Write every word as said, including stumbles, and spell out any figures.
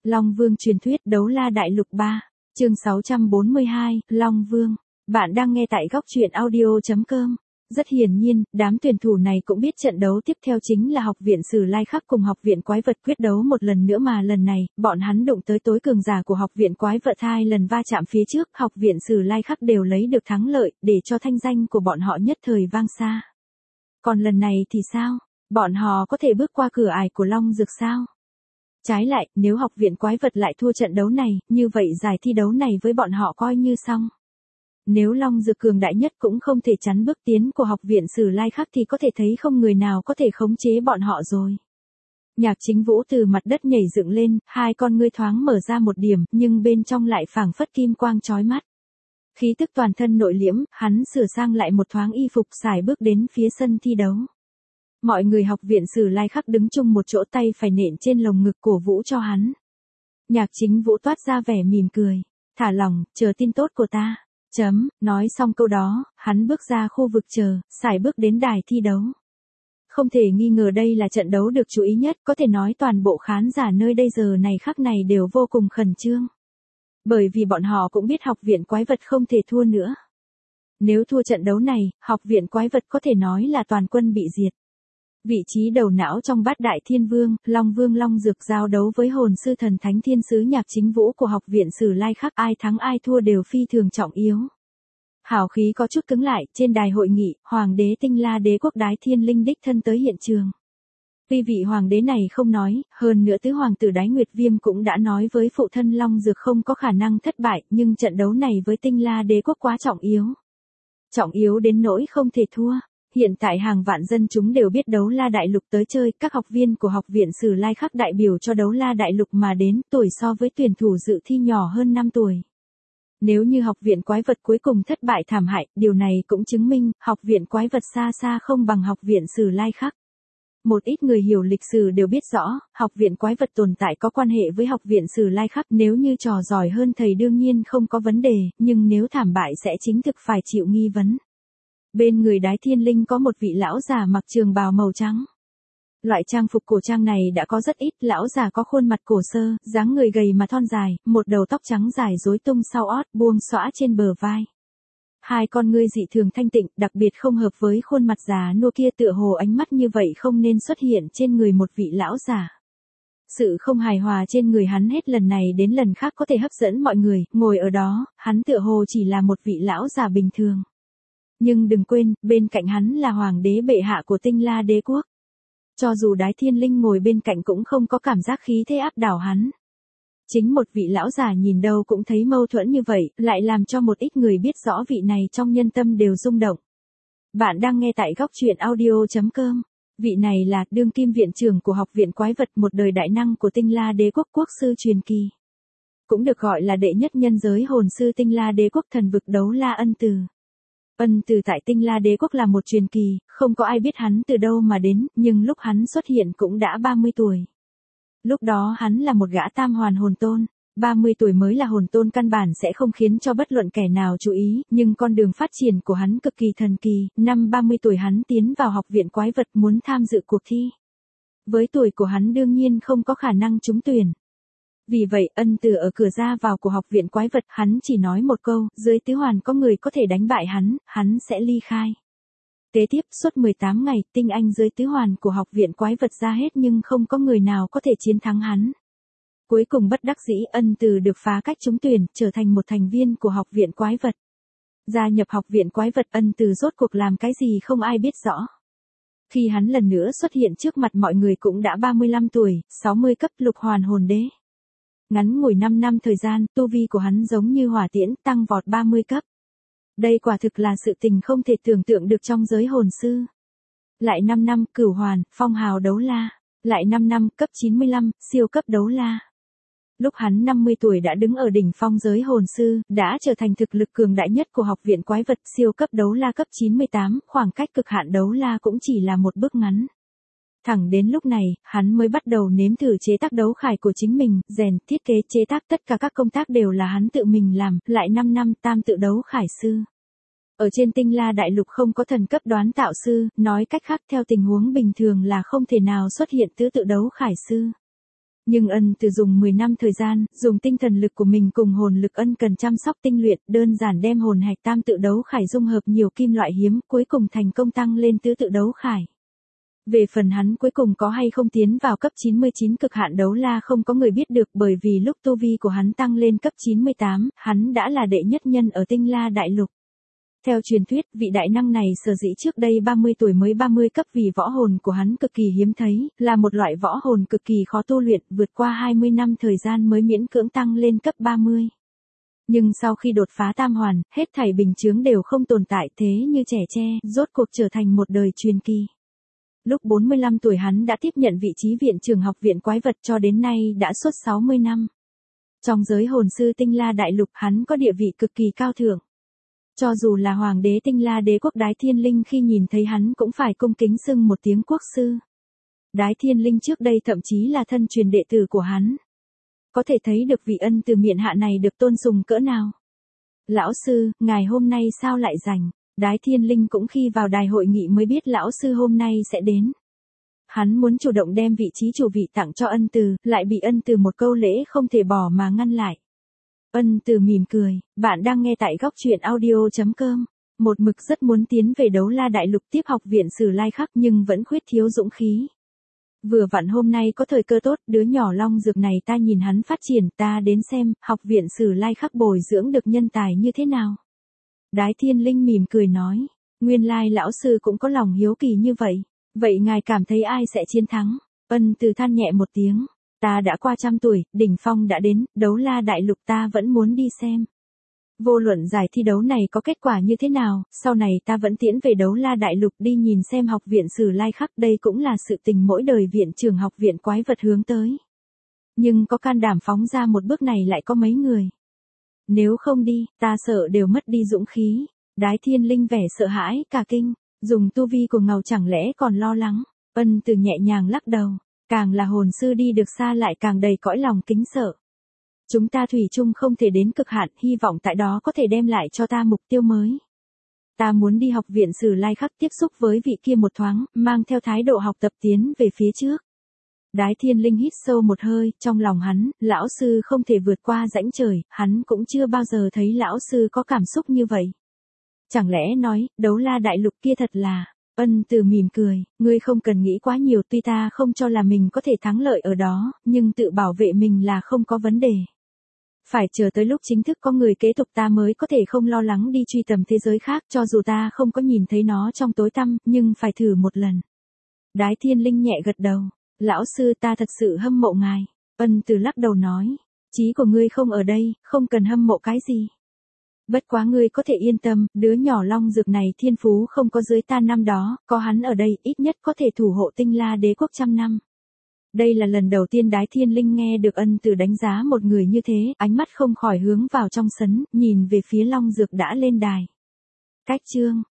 Long Vương truyền thuyết Đấu La Đại Lục ba, chương sáu trăm bốn mươi hai, Long Vương. Bạn đang nghe tại góc truyện audio chấm com. Rất hiển nhiên, đám tuyển thủ này cũng biết trận đấu tiếp theo chính là Học viện Sử Lai Khắc cùng Học viện Quái Vật quyết đấu một lần nữa mà lần này, bọn hắn đụng tới tối cường giả của Học viện Quái Vật hai lần va chạm phía trước, Học viện Sử Lai Khắc đều lấy được thắng lợi, để cho thanh danh của bọn họ nhất thời vang xa. Còn lần này thì sao? Bọn họ có thể bước qua cửa ải của Long Dược sao? Trái lại, nếu Học viện Quái Vật lại thua trận đấu này, như vậy giải thi đấu này với bọn họ coi như xong. Nếu Long Dược cường đại nhất cũng không thể chắn bước tiến của Học viện Sử Lai Khắc thì có thể thấy không người nào có thể khống chế bọn họ rồi. Nhạc Chính Vũ từ mặt đất nhảy dựng lên, hai con ngươi thoáng mở ra một điểm, nhưng bên trong lại phảng phất kim quang chói mắt. Khí tức toàn thân nội liễm, hắn sửa sang lại một thoáng y phục xài bước đến phía sân thi đấu. Mọi người Học viện Sử Lai Khắc đứng chung một chỗ, tay phải nện trên lồng ngực cổ vũ cho hắn. Nhạc Chính Vũ toát ra vẻ mỉm cười. Thả lòng, chờ tin tốt của ta. Chấm, nói xong câu đó, hắn bước ra khu vực chờ, xài bước đến đài thi đấu. Không thể nghi ngờ đây là trận đấu được chú ý nhất, có thể nói toàn bộ khán giả nơi đây giờ này khắc này đều vô cùng khẩn trương. Bởi vì bọn họ cũng biết Học viện Quái Vật không thể thua nữa. Nếu thua trận đấu này, Học viện Quái Vật có thể nói là toàn quân bị diệt. Vị trí đầu não trong bát đại thiên vương, Long Vương Long Dược giao đấu với hồn sư thần thánh thiên sứ Nhạc Chính Vũ của Học viện Sử Lai Khắc, ai thắng ai thua đều phi thường trọng yếu. Hào khí có chút cứng lại, trên đài hội nghị, Hoàng đế Tinh La Đế quốc Đái Thiên Linh đích thân tới hiện trường. Tuy vị hoàng đế này không nói, hơn nữa tứ hoàng tử Đái Nguyệt Viêm cũng đã nói với phụ thân Long Dược không có khả năng thất bại, nhưng trận đấu này với Tinh La Đế quốc quá trọng yếu. Trọng yếu đến nỗi không thể thua. Hiện tại hàng vạn dân chúng đều biết Đấu La Đại Lục tới chơi, các học viên của Học viện Sử Lai Khắc đại biểu cho Đấu La Đại Lục mà đến, tuổi so với tuyển thủ dự thi nhỏ hơn năm tuổi. Nếu như Học viện Quái Vật cuối cùng thất bại thảm hại, điều này cũng chứng minh, Học viện Quái Vật xa xa không bằng Học viện Sử Lai Khắc. Một ít người hiểu lịch sử đều biết rõ, Học viện Quái Vật tồn tại có quan hệ với Học viện Sử Lai Khắc, nếu như trò giỏi hơn thầy đương nhiên không có vấn đề, nhưng nếu thảm bại sẽ chính thực phải chịu nghi vấn. Bên người Đái Thiên Linh có một vị lão già mặc trường bào màu trắng. Loại trang phục cổ trang này đã có rất ít, lão già có khuôn mặt cổ sơ, dáng người gầy mà thon dài, một đầu tóc trắng dài rối tung sau ót, buông xõa trên bờ vai. Hai con ngươi dị thường thanh tịnh, đặc biệt không hợp với khuôn mặt già nua kia, tựa hồ ánh mắt như vậy không nên xuất hiện trên người một vị lão già. Sự không hài hòa trên người hắn hết lần này đến lần khác có thể hấp dẫn mọi người, ngồi ở đó, hắn tựa hồ chỉ là một vị lão già bình thường. Nhưng đừng quên, bên cạnh hắn là Hoàng đế bệ hạ của Tinh La Đế quốc. Cho dù Đái Thiên Linh ngồi bên cạnh cũng không có cảm giác khí thế áp đảo hắn. Chính một vị lão già nhìn đâu cũng thấy mâu thuẫn như vậy, lại làm cho một ít người biết rõ vị này trong nhân tâm đều rung động. Bạn đang nghe tại góc truyện audio chấm com. Vị này là đương kim viện trưởng của Học viện Quái Vật, một đời đại năng của Tinh La Đế quốc, quốc sư truyền kỳ. Cũng được gọi là đệ nhất nhân giới hồn sư Tinh La Đế quốc, thần vực Đấu La Ân Từ. Ân Từ tại Tinh La Đế quốc là một truyền kỳ, không có ai biết hắn từ đâu mà đến, nhưng lúc hắn xuất hiện cũng đã ba mươi tuổi. Lúc đó hắn là một gã tam hoàn hồn tôn, ba mươi tuổi mới là hồn tôn căn bản sẽ không khiến cho bất luận kẻ nào chú ý, nhưng con đường phát triển của hắn cực kỳ thần kỳ, năm ba mươi tuổi hắn tiến vào Học viện Quái Vật muốn tham dự cuộc thi. Với tuổi của hắn đương nhiên không có khả năng trúng tuyển. Vì vậy, Ân Từ ở cửa ra vào của Học viện Quái Vật, hắn chỉ nói một câu, dưới tứ hoàn có người có thể đánh bại hắn, hắn sẽ ly khai. Kế tiếp, suốt mười tám ngày, tinh anh dưới tứ hoàn của Học viện Quái Vật ra hết nhưng không có người nào có thể chiến thắng hắn. Cuối cùng bất đắc dĩ, Ân Từ được phá cách trúng tuyển, trở thành một thành viên của Học viện Quái Vật. Gia nhập Học viện Quái Vật, Ân Từ rốt cuộc làm cái gì không ai biết rõ. Khi hắn lần nữa xuất hiện trước mặt mọi người cũng đã ba mươi lăm tuổi, sáu mươi cấp lục hoàn hồn đế. Ngắn ngủi năm năm thời gian, tu vi của hắn giống như hỏa tiễn, tăng vọt ba mươi cấp. Đây quả thực là sự tình không thể tưởng tượng được trong giới hồn sư. Lại năm năm, cửu hoàn, phong hào đấu la. Lại năm năm, cấp chín mươi lăm, siêu cấp đấu la. Lúc hắn năm mươi tuổi đã đứng ở đỉnh phong giới hồn sư, đã trở thành thực lực cường đại nhất của Học viện Quái Vật, siêu cấp đấu la cấp chín mươi tám, khoảng cách cực hạn đấu la cũng chỉ là một bước ngắn. Thẳng đến lúc này, hắn mới bắt đầu nếm thử chế tác đấu khải của chính mình, rèn, thiết kế, chế tác tất cả các công tác đều là hắn tự mình làm, lại năm năm tam tự đấu khải sư. Ở trên Tinh La Đại Lục không có thần cấp đoán tạo sư, nói cách khác theo tình huống bình thường là không thể nào xuất hiện tứ tự đấu khải sư. Nhưng ân từ dùng mười năm thời gian, dùng tinh thần lực của mình cùng hồn lực ân cần chăm sóc tinh luyện, đơn giản đem hồn hạch tam tự đấu khải dung hợp nhiều kim loại hiếm, cuối cùng thành công tăng lên tứ tự đấu khải. Về phần hắn cuối cùng có hay không tiến vào cấp chín mươi chín cực hạn đấu la không có người biết được, bởi vì lúc tu vi của hắn tăng lên cấp chín mươi tám, hắn đã là đệ nhất nhân ở Tinh La Đại Lục. Theo truyền thuyết, vị đại năng này sở dĩ trước đây ba mươi tuổi mới ba mươi cấp vì võ hồn của hắn cực kỳ hiếm thấy, là một loại võ hồn cực kỳ khó tu luyện, vượt qua hai mươi năm thời gian mới miễn cưỡng tăng lên cấp ba mươi. Nhưng sau khi đột phá tam hoàn, hết thảy bình chướng đều không tồn tại, thế như trẻ tre, rốt cuộc trở thành một đời truyền kỳ. Lúc bốn mươi lăm tuổi hắn đã tiếp nhận vị trí viện trưởng học viện quái vật, cho đến nay đã suốt sáu mươi năm. Trong giới hồn sư Tinh La Đại Lục hắn có địa vị cực kỳ cao thượng. Cho dù là hoàng đế Tinh La đế quốc Đái Thiên Linh khi nhìn thấy hắn cũng phải cung kính xưng một tiếng quốc sư. Đái Thiên Linh trước đây thậm chí là thân truyền đệ tử của hắn. Có thể thấy được vị ân từ miện hạ này được tôn sùng cỡ nào. Lão sư, ngài hôm nay sao lại rảnh? Đái Thiên Linh cũng khi vào đài hội nghị mới biết lão sư hôm nay sẽ đến. Hắn muốn chủ động đem vị trí chủ vị tặng cho ân từ, lại bị ân từ một câu lễ không thể bỏ mà ngăn lại. Ân từ mỉm cười, bạn đang nghe tại góc truyện audio chấm com. Một mực rất muốn tiến về Đấu La Đại Lục tiếp học viện Sử Lai Khắc nhưng vẫn khuyết thiếu dũng khí. Vừa vặn hôm nay có thời cơ tốt, đứa nhỏ long dược này ta nhìn hắn phát triển, ta đến xem, học viện Sử Lai Khắc bồi dưỡng được nhân tài như thế nào. Đái Thiên Linh mỉm cười nói, nguyên lai lão sư cũng có lòng hiếu kỳ như vậy, vậy ngài cảm thấy ai sẽ chiến thắng? Ân từ than nhẹ một tiếng, ta đã qua trăm tuổi, đỉnh phong đã đến, Đấu La Đại Lục ta vẫn muốn đi xem. Vô luận giải thi đấu này có kết quả như thế nào, sau này ta vẫn tiễn về Đấu La Đại Lục đi nhìn xem học viện Sử Lai Khắc, đây cũng là sự tình mỗi đời viện trưởng học viện quái vật hướng tới. Nhưng có can đảm phóng ra một bước này lại có mấy người. Nếu không đi, ta sợ đều mất đi dũng khí. Đái Thiên Linh vẻ sợ hãi, cả kinh, dùng tu vi của ngầu chẳng lẽ còn lo lắng. Ân từ nhẹ nhàng lắc đầu, càng là hồn sư đi được xa lại càng đầy cõi lòng kính sợ. Chúng ta thủy chung không thể đến cực hạn, hy vọng tại đó có thể đem lại cho ta mục tiêu mới. Ta muốn đi học viện Sử Lai Khắc tiếp xúc với vị kia một thoáng, mang theo thái độ học tập tiến về phía trước. Đái Thiên Linh hít sâu một hơi, trong lòng hắn, lão sư không thể vượt qua rãnh trời, hắn cũng chưa bao giờ thấy lão sư có cảm xúc như vậy. Chẳng lẽ nói, Đấu La Đại Lục kia thật là, ân từ mỉm cười, ngươi không cần nghĩ quá nhiều, tuy ta không cho là mình có thể thắng lợi ở đó, nhưng tự bảo vệ mình là không có vấn đề. Phải chờ tới lúc chính thức có người kế tục ta mới có thể không lo lắng đi truy tầm thế giới khác, cho dù ta không có nhìn thấy nó trong tối tăm, nhưng phải thử một lần. Đái Thiên Linh nhẹ gật đầu. Lão sư ta thật sự hâm mộ ngài. Ân từ lắc đầu nói, chí của ngươi không ở đây, không cần hâm mộ cái gì. Bất quá ngươi có thể yên tâm, đứa nhỏ long dược này thiên phú không có dưới ta năm đó, có hắn ở đây, ít nhất có thể thủ hộ Tinh La đế quốc trăm năm. Đây là lần đầu tiên Đái Thiên Linh nghe được ân từ đánh giá một người như thế, ánh mắt không khỏi hướng vào trong sấn, nhìn về phía long dược đã lên đài. Cách chương